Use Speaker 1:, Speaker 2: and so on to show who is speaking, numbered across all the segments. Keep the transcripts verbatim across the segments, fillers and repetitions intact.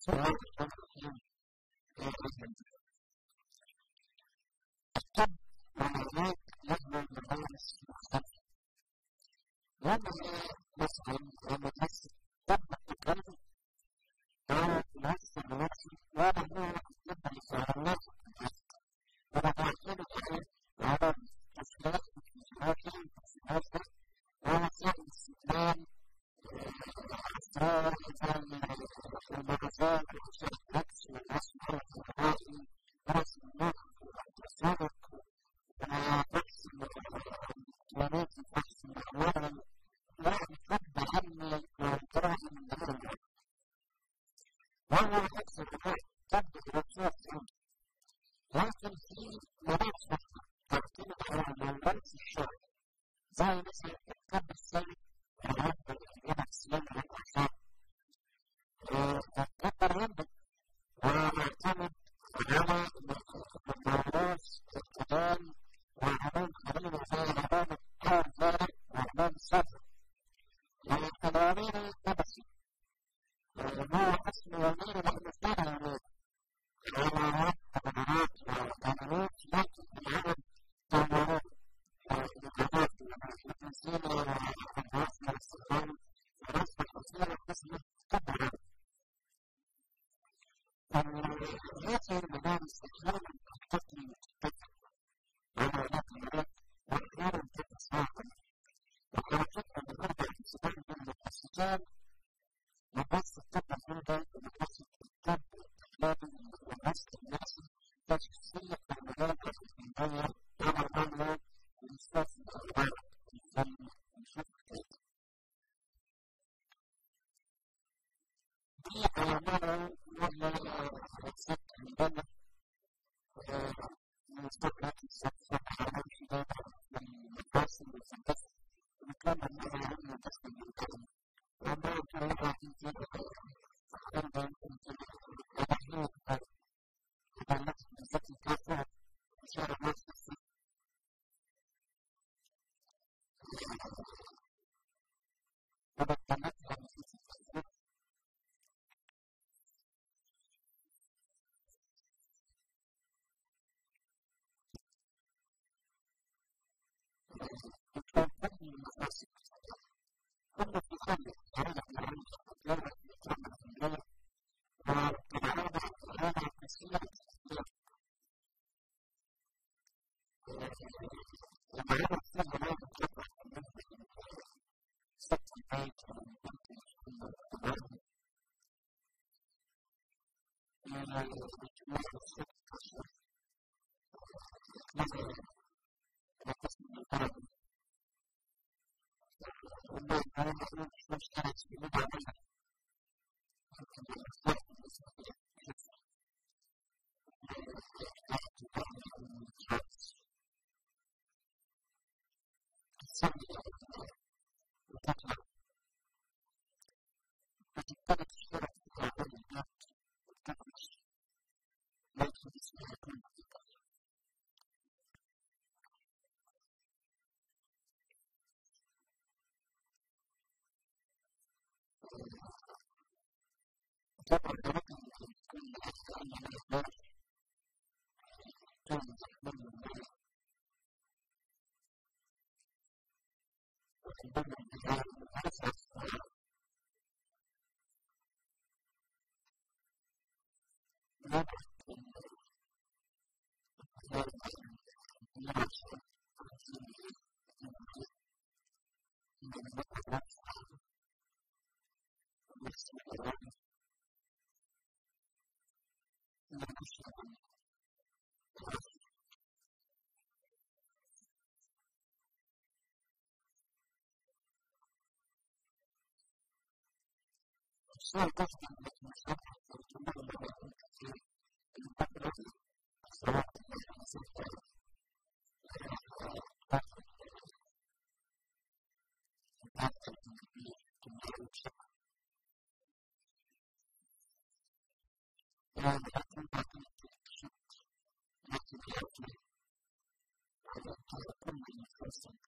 Speaker 1: الطب والعلاج له مدارس مختلفة. وهذا مثلا لما تحس الطب التقليدي أو العكس النفسي واضح أنه الطب اللي على الناس وده تعتمد على تسليح الفيزيولوجي والفلسفة ووسائل استدلال أسرار زي المغازات وأشياء العكس والرسم الغذائي ورسم المخ والتسابق وتقسم الكلمات وتقسم الأموال يعني طب علمي ودراسي من دون وهو تقسم طب الرسول لكن في مدارس أخرى تعتمد على المدارس الشرعية زي مثلا الطب السلبي العلاج بالإجابة السليمة للأعصاب. الطب الرمضي ويعتمد على موروث القدام وعلوم قديمة زي علوم الطب وعلوم الصدر. التنوير النفسي هو اسم يومين لأنه فعلا يومين علامات تغيرات وقانونات لكن بالعمل تغيرات الإجابات التنسيق والأدوات والاستخدام ورسم الوسيلة اسمه طب العمل. هذه المدارس أحيانا تقتضي الطب على نقلات وأحيانا تتساقط وحركتها بترجع تستخدم للاستجابة لبس الطب الهندي ولبس الطب التقليدي والبس النفسي تشخيصية المدارس الهندية على الرمل لإساس الأخبار زي نشوف كيف. دي علامات ولا رسالة عندنا مستقبل السفر على الحدود والمدرسة والفلسفة ونتكلم عن علم الجسم الإنساني. وما كلها تنتهي عندما تنتهي الأحياء التي التي تكون إشارة نفسها وبالتمثل في التفكير تكون تبني المفاسد كل تخلي على العلم وتجرب الإجابة في الليل وتتعرض على تسهيل التفكير ومعرفة سهل لا تتبع من سبت البيت وممكن التبعهم مثل السبت كشف مثل القسم البرد والله أنا مثلا مش مشكلة في المدى منها ممكن الأخلاق المسؤولية كيف تحت بعض المجالات تسمي وتطلع وتبتدي تشترك في هذا البيت وتخرج لا يكون اسمها كل مدة طبعا لكن كل أحد من الأخبار كان يحمل المال وعندما انتهى المناسبة نبت الشيء تشبه بالمشابهة ترجمة لغة كثير المقابلة الصلاة المسيحية تأخذ تأخذ بكمية شكل يعني أكون بعطيك شكل لكن يأتي على كل من يفسر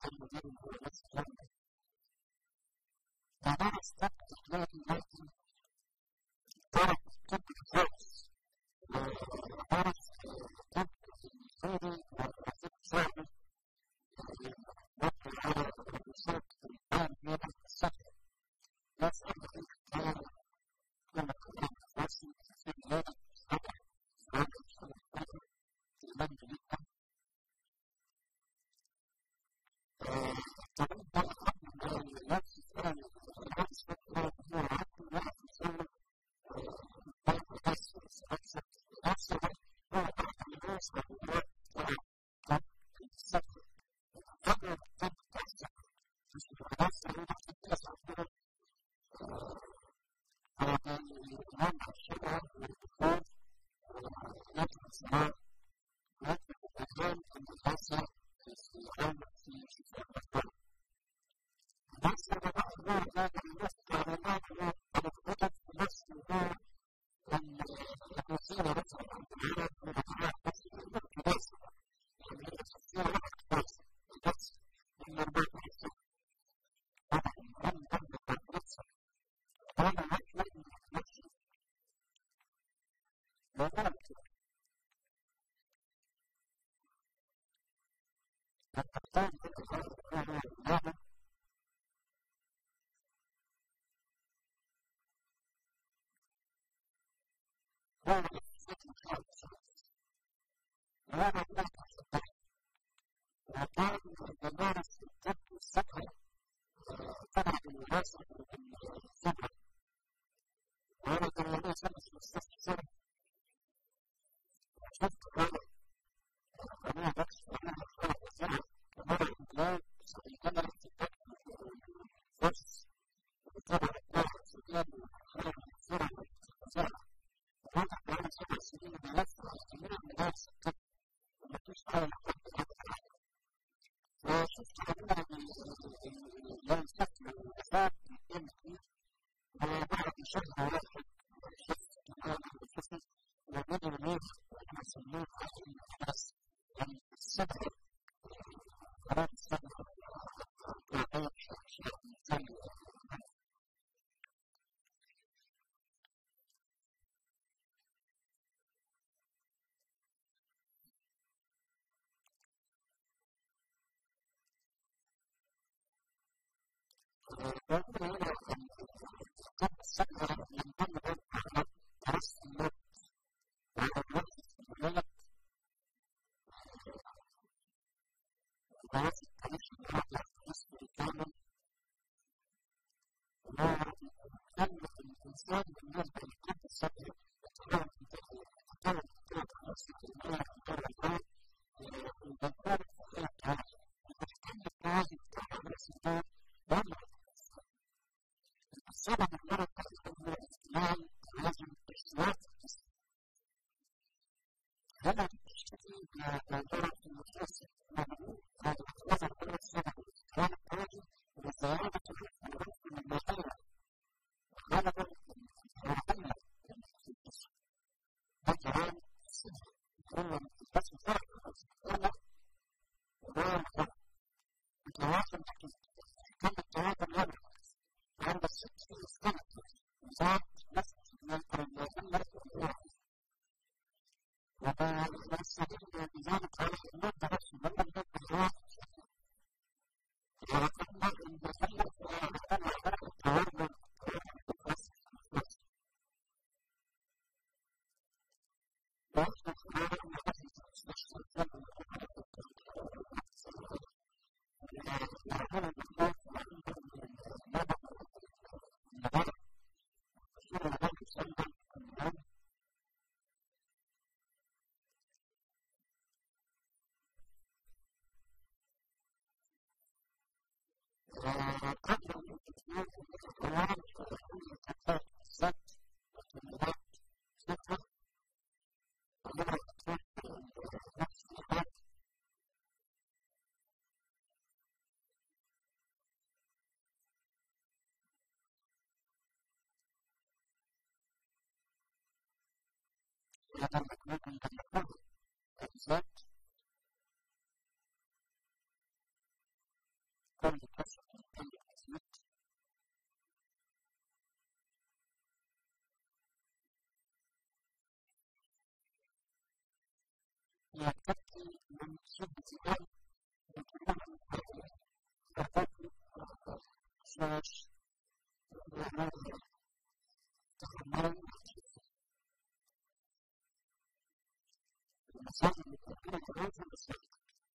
Speaker 1: المدير هو نفس الكلام ده. بعدها استبقى لكن لكن ترك طب الخاص وعرف طب الخيري والرفيق صاحبه وقع على الرسالة الآن في السفر يسأل عن الكلام كما كلام الفاسي في بلاد السفر وعلى الشغل القدر في المنزل جدا. طبعا ده أخذ من نفس الثاني العكس فكرة هو عقل واحد يسوي بعض الأسر أكثر أكثر هو أحد الناس والناس طب السفر قبل الطب السفر مش الأسر هو نفس التسع فرق على منع الشبه والدخول ويطلع الصلاة ويطلع الأجيال المتحسن في العلم في شفاء الأطفال. بس أنا بقى هو هذا النص كعلمات هو الكتب نفس هو الوسيلة مثلا عن العالم والمجموعات بس الوقت بس يعني هي تفسير وقت بس بس من أربعة حسن طبعا هم هم نفسه هذا وقت لازم نفسه لا ممكن التقطان في الأرض هو هذا هو السكن خالص وهذا لا تحصل وكان يمارس الطب السكن طبعا بالمناسبة بالسبب وأنا كان لدي سنة في المستشفى شفت هذا أنا بس أنا أخوة الزرع كمان الإنجلاب الكاميرا تتكلم بس وطبعا الدواء السودان وخلال الزرع والزرع وهذا كمان سبع سنين بلف جميع مدارس الطب وما فيش حاجة وشفت عندنا ينسكن الوفاة في الإمتي وبعد شهر واحد شفت كمان الجسد ومدى الميت وإحنا سموه عشان الناس يعني السبب قرار السبب وعيب شيء ثاني وأقول هنا الطب السبب من ضمن على دراسة الموت وعلى الوقت في الولايات دراسة تاريخ المرضى الاسم الكامل وأن الإنسان بالنسبة للطب السبب يتطور يتطور يتطور خلاص في المرض يتطور الآن ويتطور في الحياة التوازن وتحتاج التوازن بتاع نفس الدور ولا السبب المرض تحت هو الاجتماعي لازم اجتماعي هنا تشتكي بمرض في النفس مهموم هذا نظر كل السبب الاجتماعي التوازن وزيادة الحرف من المعطية هذا هو العقلية في الجسم ده كمان السبب هو الجسم فرق ولا ولا الفرق التواصل كم التواصل يبرع عند الست في السنة وزاد نفس من القرنية الواحد ونستطيع بذلك على المادة نفسه من المادة الواحد ولكن المثلث يعتمد على التوازن ويصبح هذا المحدث المستشفى يعمل المحدث عندهم المدى المدى الشيء الذي يسمى النوم قبل أن تكون الأوان ويكون الكتاب الزد والكلمات فكرة ومرة تكون نفس الحال هذا المكمول من المكمول الزد يكفي من شدة الألم بكلها هذه فتاكل سلاش وهذا تحمل المساجد المتوكلة كمان في المساجد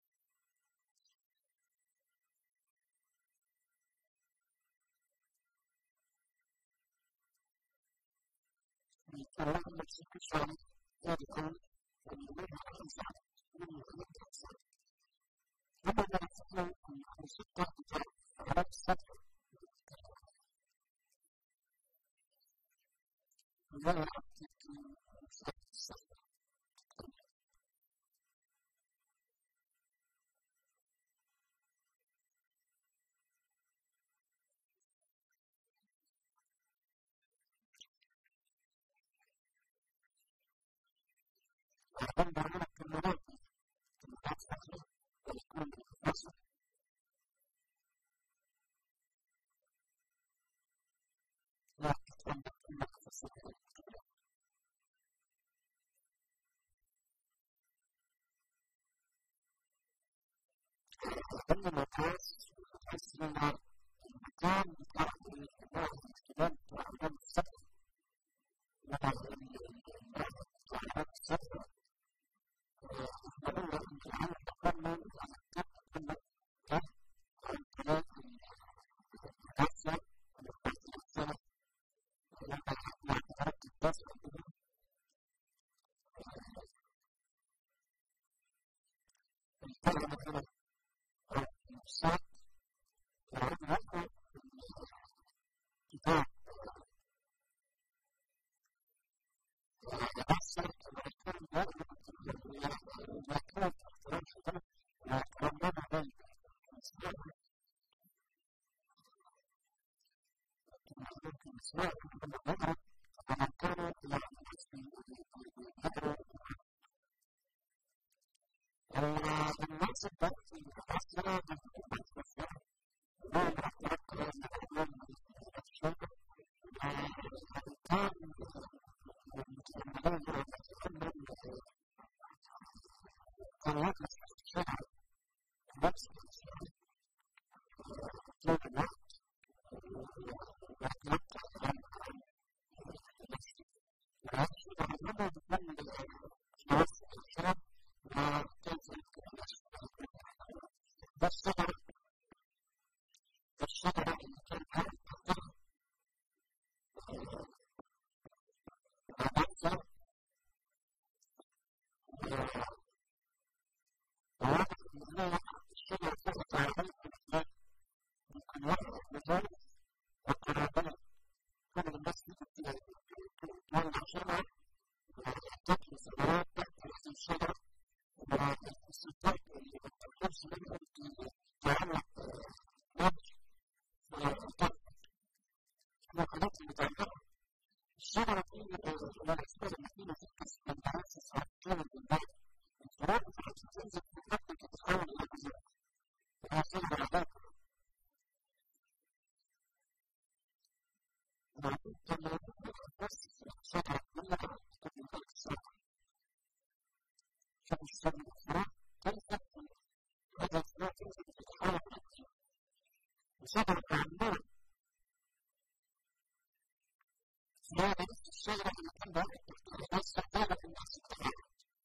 Speaker 1: يتكلم نفسه كل شيء يدخل ويمنع الإنسان من الإنسان لما نعرفه أن السلطة على السطح لا يعطيك السطح وعند عملك كالمرات كالمرات فخرة ويكون بالمفاصل لا تتعلم كلك في الصحة عندما تحس تحس من المكان بتاع الاحتمال بتاع عمل السطح مع العمل السطح وأنا كنت عامل تقريبا على الكتاب كله كان عن طريق الغسالة والغسالة ولما مع طريقة الدفع عندهم الكلمة مثلا أو الصوت يعرض لكم كتاب الغسالة والكلمة لا يكون احترام شديد واحترام لا بعيد ممكن يسمع من الغدر فمن كانوا يهدروا الناس الضغط الأسرى بالنسبة للسفر لا يحترق من الأمام الشرق كان المتأملين يتأمل قنوات الشرع نفس الشرع طول الوقت ويتمتع عن نفسه وهذا الأمر بكل الناس الشرع وكيف يمكن أن يشتغل بالصدر الشجرة اللي كان هذا التقدير وبعدها وواضح أن هي الشجرة تحت عليه الإسلام ممكن واحد مجال وقرابنا كل الناس تولع شجرة وتأكل ثمرات تحت هذه الشجرة والسلطات اللي ما تأكلش منها تعلق نبش في الطرف الحاجات اللي تعلقها الشجرة دي من الأسباب اللي فينا تكس من دراسة سرطان البلد الفراغ بتاعتها تنزل في الأكل تتحول إلى جزيرة وهي شجرة علاقة وبعدين كان بس الشجرة كلها تكون من ذلك السرطان شوف الشجرة الفراغ كيف هذا الفراغ تنزل تتحول إلى جزيرة وشجرة عمالة هذا نفس الشجرة اللي كان بقى الناس تحتاجها في الناس التحالف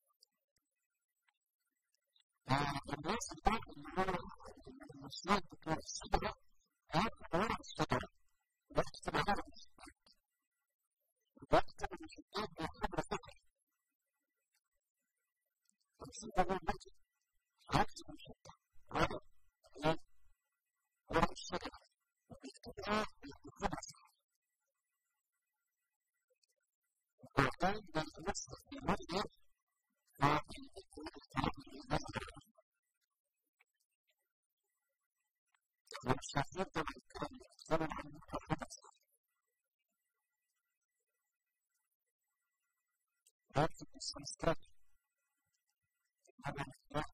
Speaker 1: الناس بتاعت اللي هو المسلات بتوع الشجرة هياخد ورق الشجرة ويكتب عليها المشتات ويكتب المشتات بخبرة فكر خمسين دولار مجد هيكتب المشتات ورق ورق الشجرة ويكتبها بخبرة فكر وبعدين بيتمسك بالمرجع فبيكون الكلام اللي نزل ومش هيفضل الكلام اللي يتكلم عنه كحدث يكتب بالسمسكات هذا الاختلاف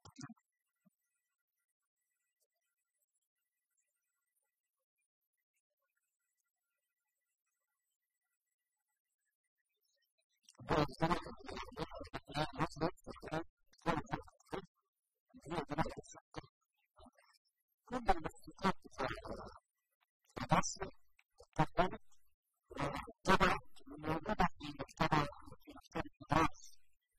Speaker 1: هو الزمن اللي يحضر الأخلاق مصر مصر تقدمت طبعا موجودة في مكتبة في مكتبة مدارس.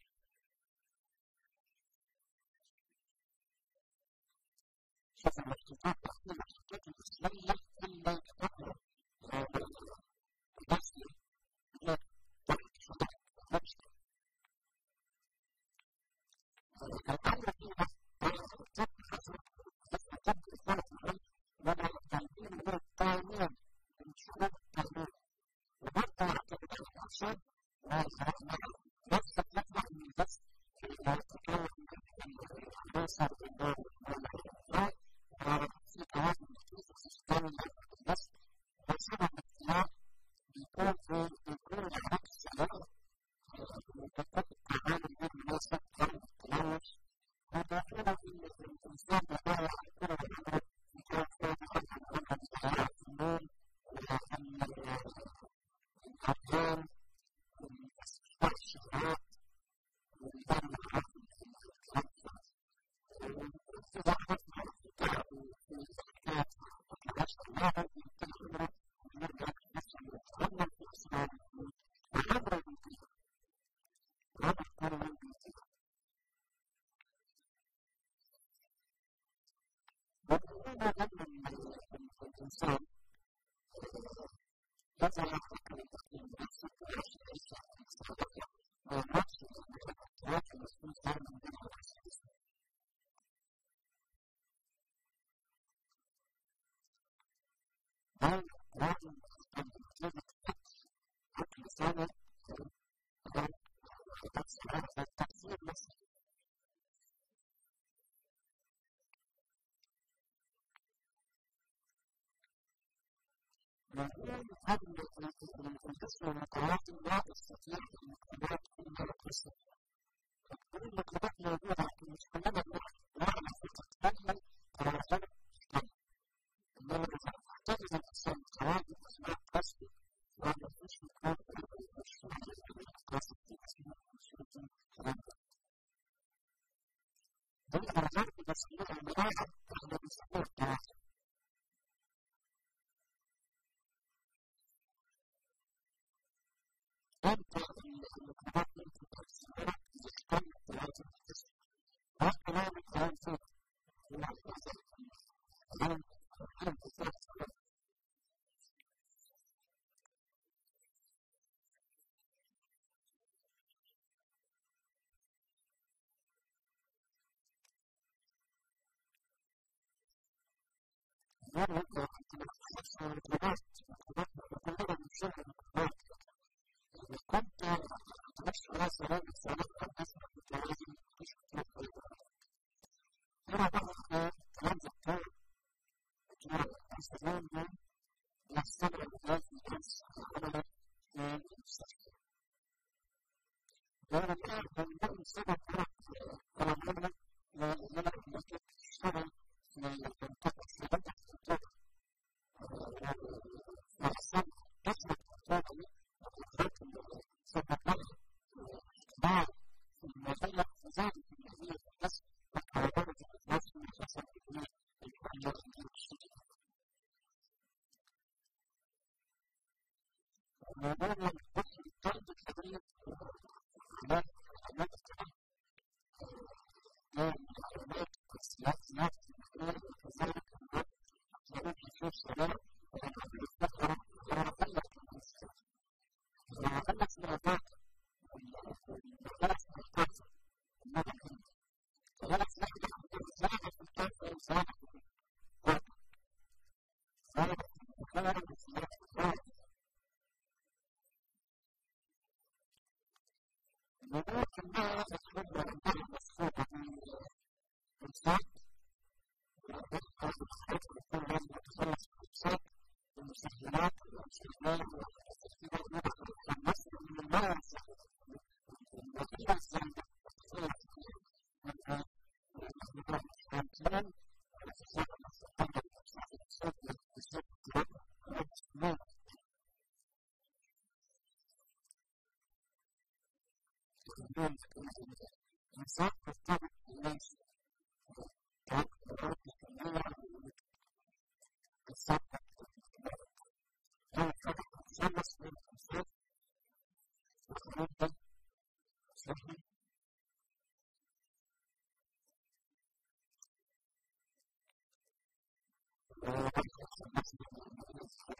Speaker 1: شوف المخطوطات كل المخطوطات الإسلامية إلا تقرأ بس لا تحت شبه نفسه. الأمر فيها تبحث تبحث ذاتها وضع التعليم من التعليم من شروط التعليم وبرضه يعتمد على الأرشاد ونفسك نفسك من بس تكون عناصر النوم والإحياء وفي توازن في سيستم النفس وسبب الاختلاف بيكون في بيكون العلاقة السلامة وتكون التعامل بالمناسب قبل التلوث وداخل في الإنسان بقايا على كل الأمر يكون في أحد الأمر بتاعة النوم والأبدان والاستشفاء الشهوات والدم العقل في الخلفة وإذا أخذنا الكتاب في الزكاة وكذلك الله يمكن أمره ونرجع نفسه ونتعلم في أسرار الدين وأمر بالدين وأمر كل من بالدين وهنا لما الإنسان يضع فكرة تقييم نفسه ويعيش عيشة اقتصادية ونفسه المتفكرات المسؤول عنه من الأساس. بل لازم أن نتيجة حكم سنة التقصير نفسه. نقول قبل القسم المتواطن لا تستطيع المجتمعات إلا القسم. كل المجتمعات موجودة لكن مش كلنا نعرف تتكلم تواصل تتكلم. إنما إذا احتفظ الإنسان بتواجد أسماء قسم وما فيش مكان مش قاسم في أسماء مشروطين كلام ده. دول الأرزاق بيسموها الملاعب إحنا بنسموها التواصل. أنت المجتمعات يمكن تقسمها يختار التواصل القسم. وكلام الكلام فيه هو الأساس. كلام كلام أساس. مرة أخرى كنت بتحدث عن المجتمعات المجتمعات كلها بنشوف المجتمعات إذا كنت تمشي على سلام السلام والناس لازم تعيش في الطريق مرة أخرى كلام دكتور دكتور السلام ده يحصل على الناس عملا في المستشفى وأنا أعرف أن ده السبب على العمل لأننا نمكن تشتغل في منطقة في منطقة الدكتور وأحسن تسبب الدكتور دي وتخلق سبب لها اختبار في المزية وزادة في المزية في الجسم وكرامة الناس في الجسم الدنيا الحياة الدين الشديدة. وموضوع القصة الطرد الكبير على علامات الطرد من العلامات والسياسات المحلية وكذلك الناس يقول في شيء سلام ويقول الفقرة ورقلت المنسكة ورقلت الرباط والمجالس القاسة المدخل وجلس نحن زادة في الكافة وزادة في القوة زادة في البخارة وزادة في القوة الموضوع كلها تتحدى أنها مصفوفة من الصوت والأداء الخاص بالصوت ويكون لازم يتخلص من الصوت والمسهلات والمسهلات والتسهيلات والمصر من المرة الزهدة والمدينة الزهدة والتسهيلات الكثيرة منها المخلوقات الحاملين والتسهيلات المستقلة والتسهيلات الصوت والتسهيلات الكلام والتسهيلات اليوم الإنسان يرتبط بالناس كان يرتبط بالناس بالصبر نتخلص من الخوف ونفضل صحي ونتخلص من الخوف.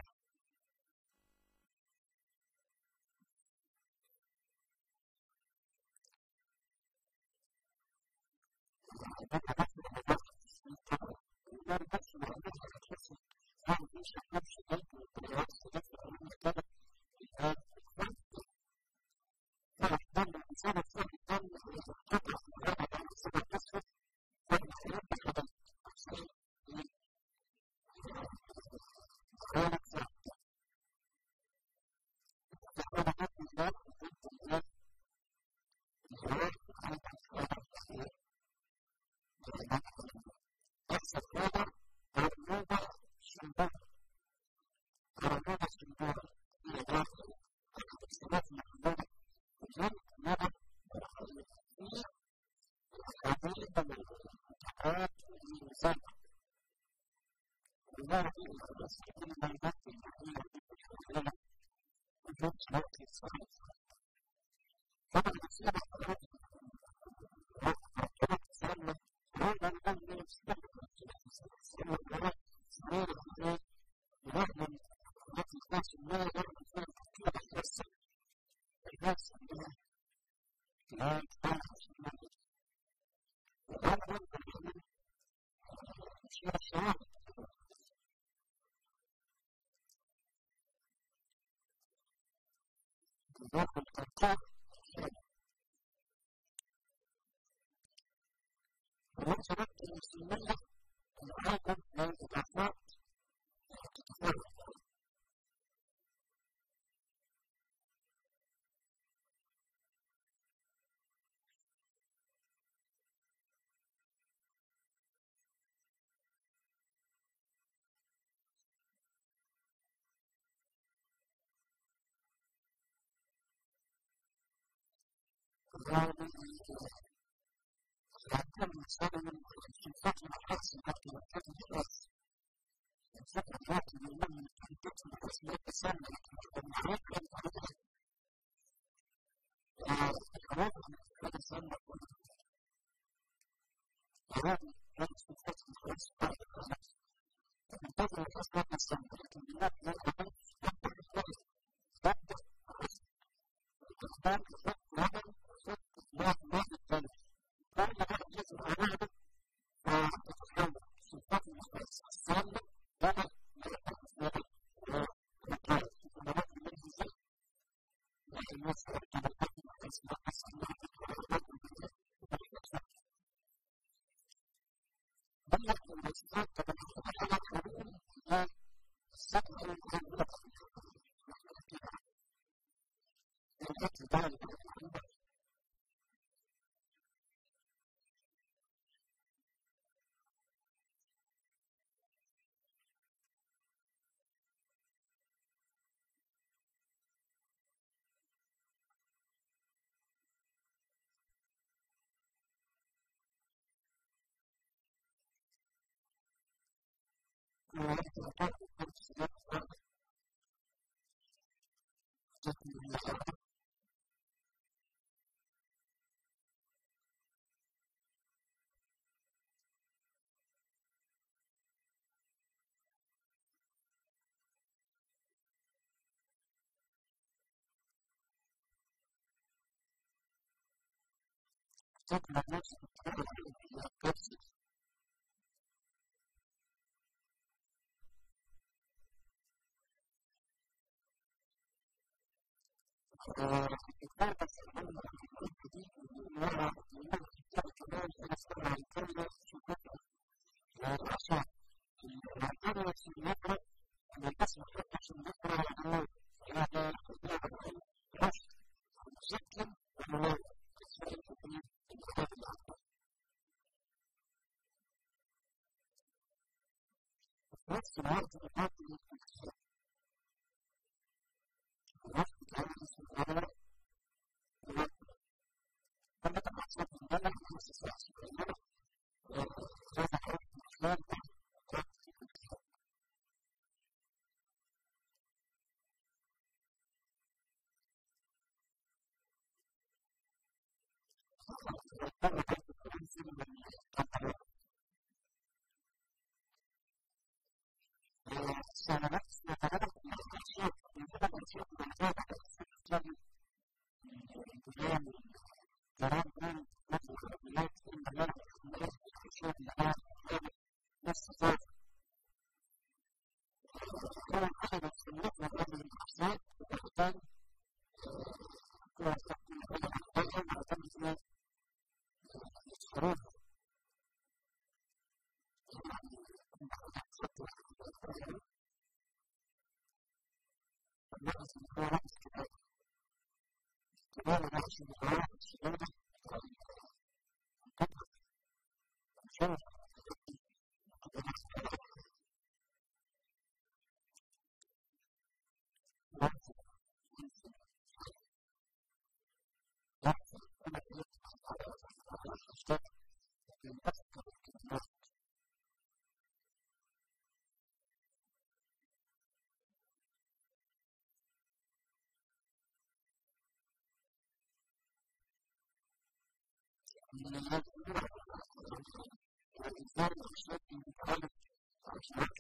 Speaker 1: من هذا النوع والإنسان يشتد المتعلق عشرات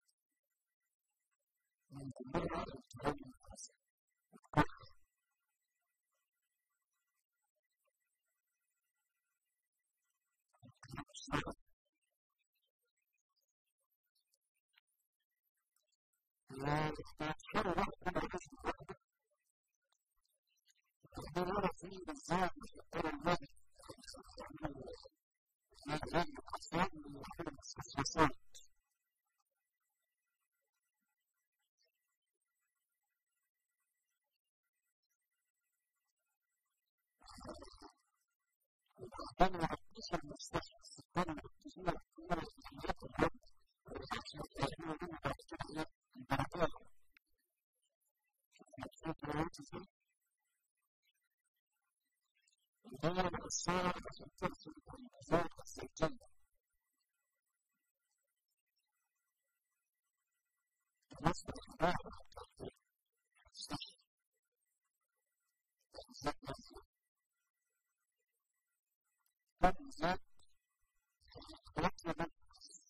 Speaker 1: من ضمنها الجهاد النفسي وتتحرر من الجسم وتتحرر فيه بالذات وتتحرر المادي هذه الأقسام من المخصصات وكان يعطيش المستشفى كان يعطيش الكورة في حياة الهم ويحكي يحمل منه بعد كده البركات وهي الصورة عشان ترسل المزاج السجلة بالنسبة للإخبار الصحي الزاد نفسه كان الزاد يطلب من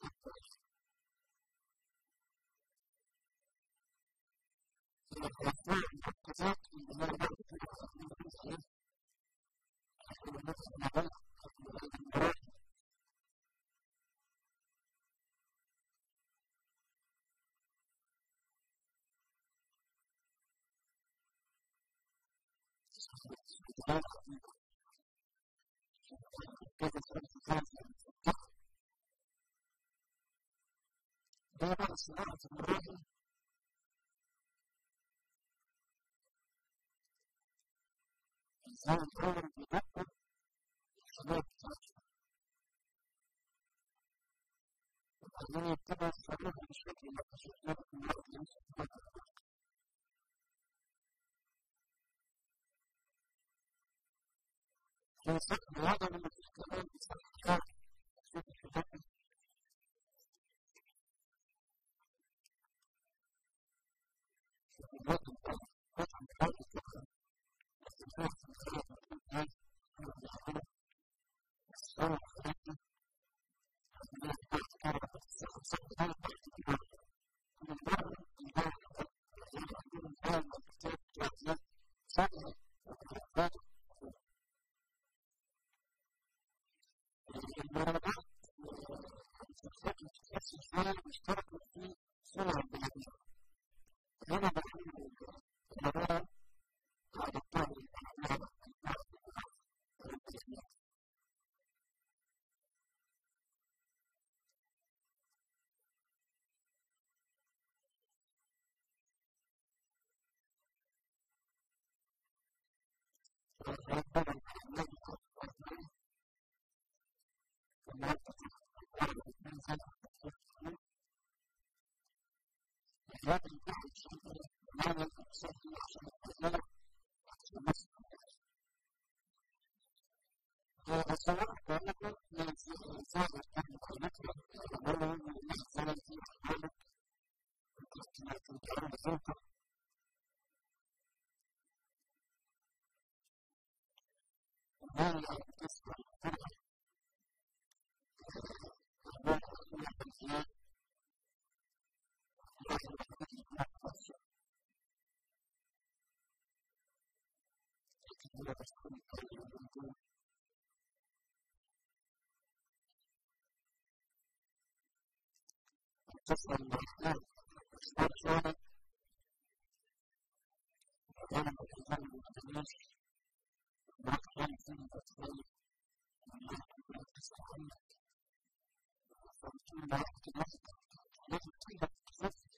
Speaker 1: الأخبار المركزات اللي هي بعد كده من الخير ونفس المعارض المراحل كيف تكون الفكرة ده بقى صناعة المراحل زي الأول بيدقق الحاجات بتاعته وبعدين يبتدى يتصرفها بشكل يكتشف لك من الوقت اللي مش هتبقى في سقف الوضع اللي مفيش كمان بيصحح حاجة تشوف الحاجات دي شوف الوقت بتاعه قطع بحاجة تفكر بس الناس بتخلق مكان هاي كانوا بيعملوا الصورة الحاجات دي الناس بتعرف كده بتستخدم سقف تاني تحت كده من المرة الجاية زي ما عندهم الآن والكتاب بتاعت سقف وكتابات المراجعات والفلسفات التخصص شوية بيشتركوا في صنع البلدية. هنا بقول المراجع على الطاولة الأحمر والبلدية. هذا الواحد شيء لا ينقصه عشان يتغير عشان مصر وسواء كانت من زائر كان قيمتها ولا من زائر في حالك وكانت تنكر بذوقها وهي تسمع تصل المحكمة استرشاد وكان الإنسان المتناش وكان فيه تطوير وكان تستحمل فبتقول لا احتمال لازم تقدر تخف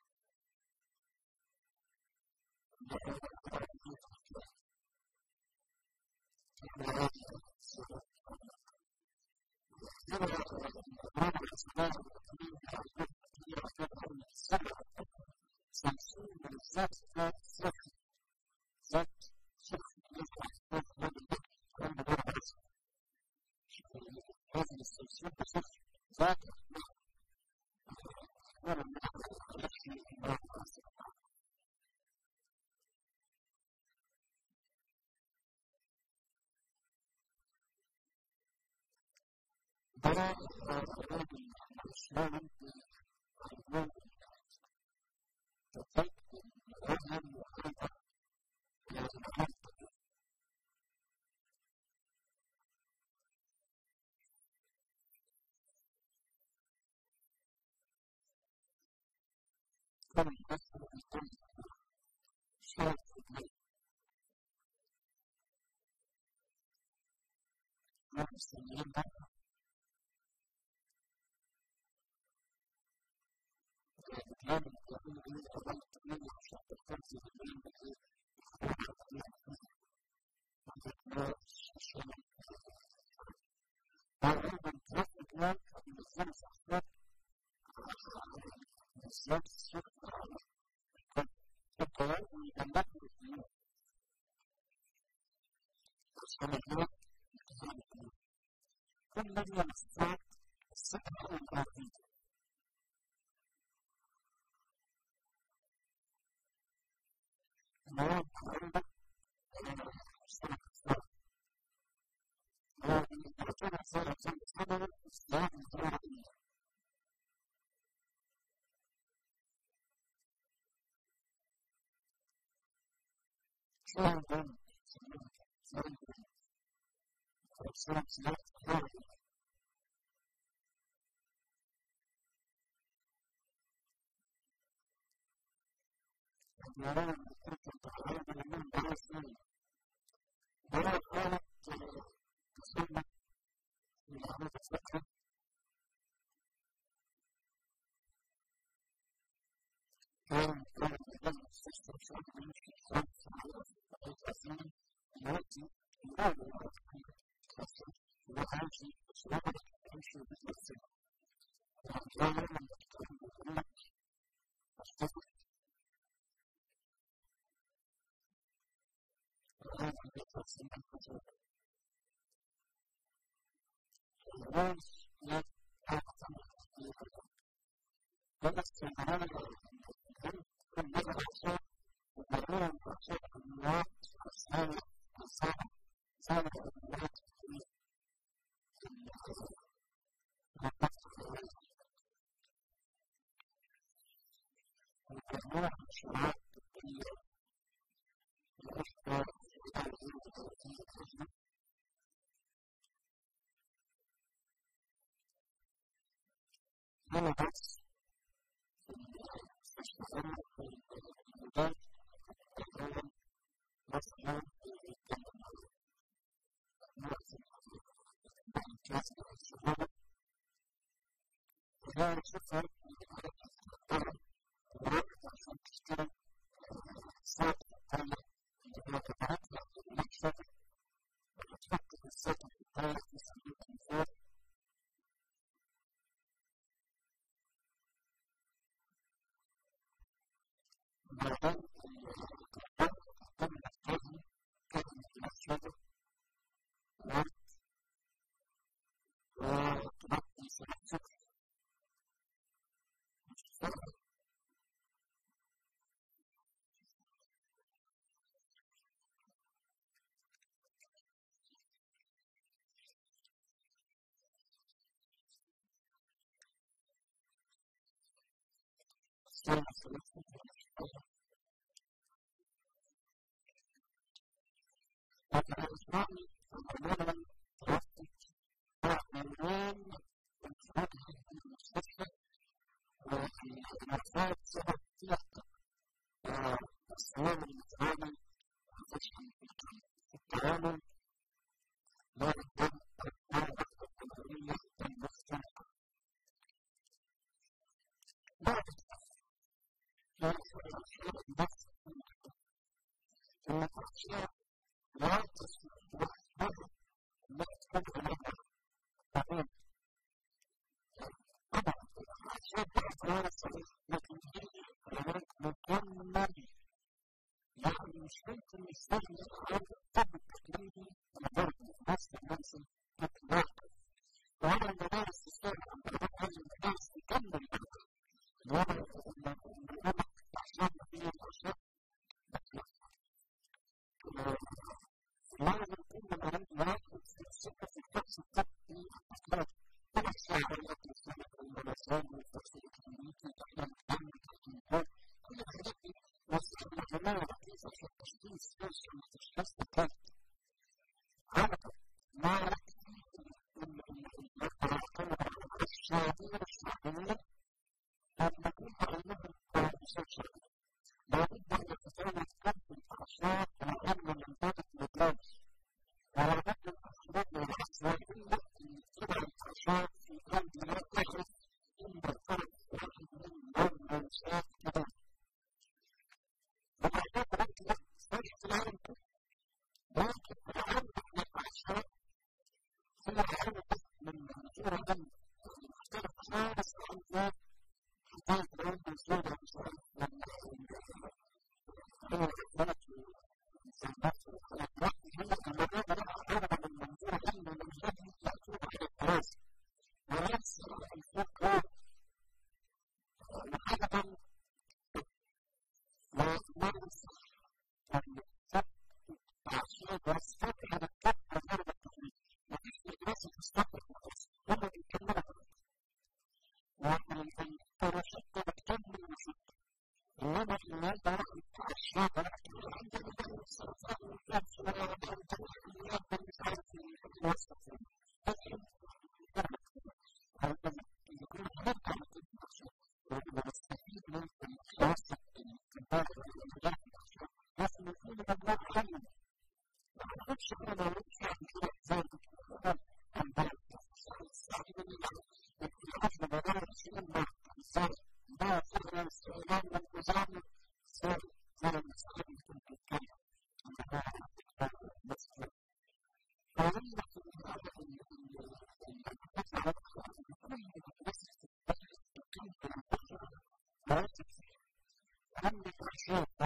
Speaker 1: Thank you.